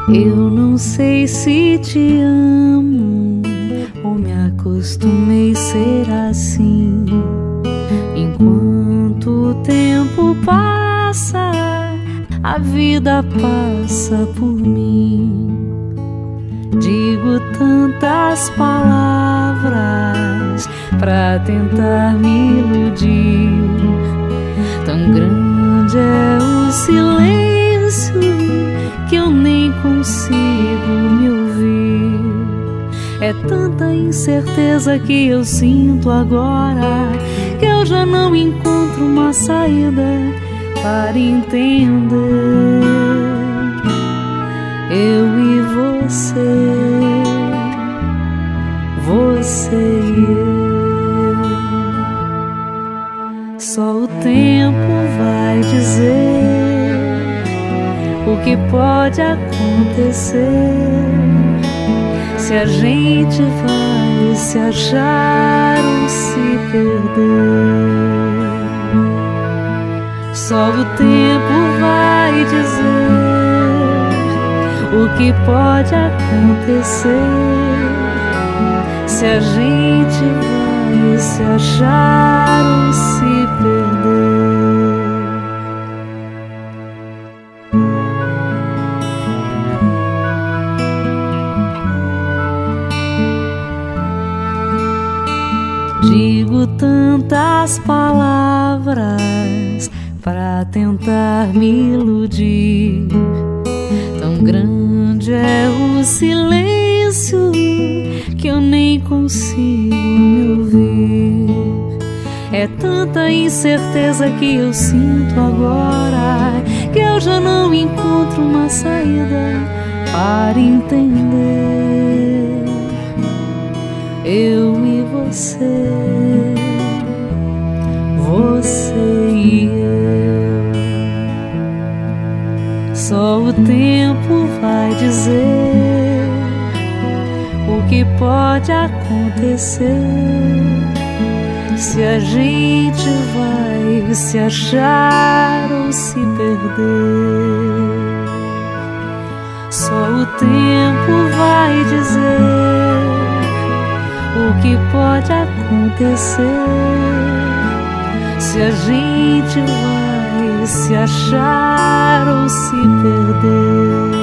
Eu não sei se te amo ou me acostumei a ser assim. Enquanto o tempo passa, a vida passa por mim. Digo tantas palavras pra tentar me iludir. Tão grande é o silêncio que eu nem consigo me ouvir. É tanta incerteza que eu sinto agora, que eu já não encontro uma saída para entender. Eu e você, você e eu. Só o tempo vai dizer o que pode acontecer, se a gente vai se achar ou se perder. Só o tempo vai dizer o que pode acontecer, se a gente vai se achar ou se perder. Digo tantas palavras pra tentar me iludir. Tão grande é o silêncio que eu nem consigo me ouvir. É tanta incerteza que eu sinto agora, que eu já não encontro uma saída para entender. Eu e você, você e eu. Só o tempo vai dizer o que pode acontecer, se a gente vai se achar ou se perder. Só o tempo vai dizer o que pode acontecer, se a gente vai se achar ou se perder.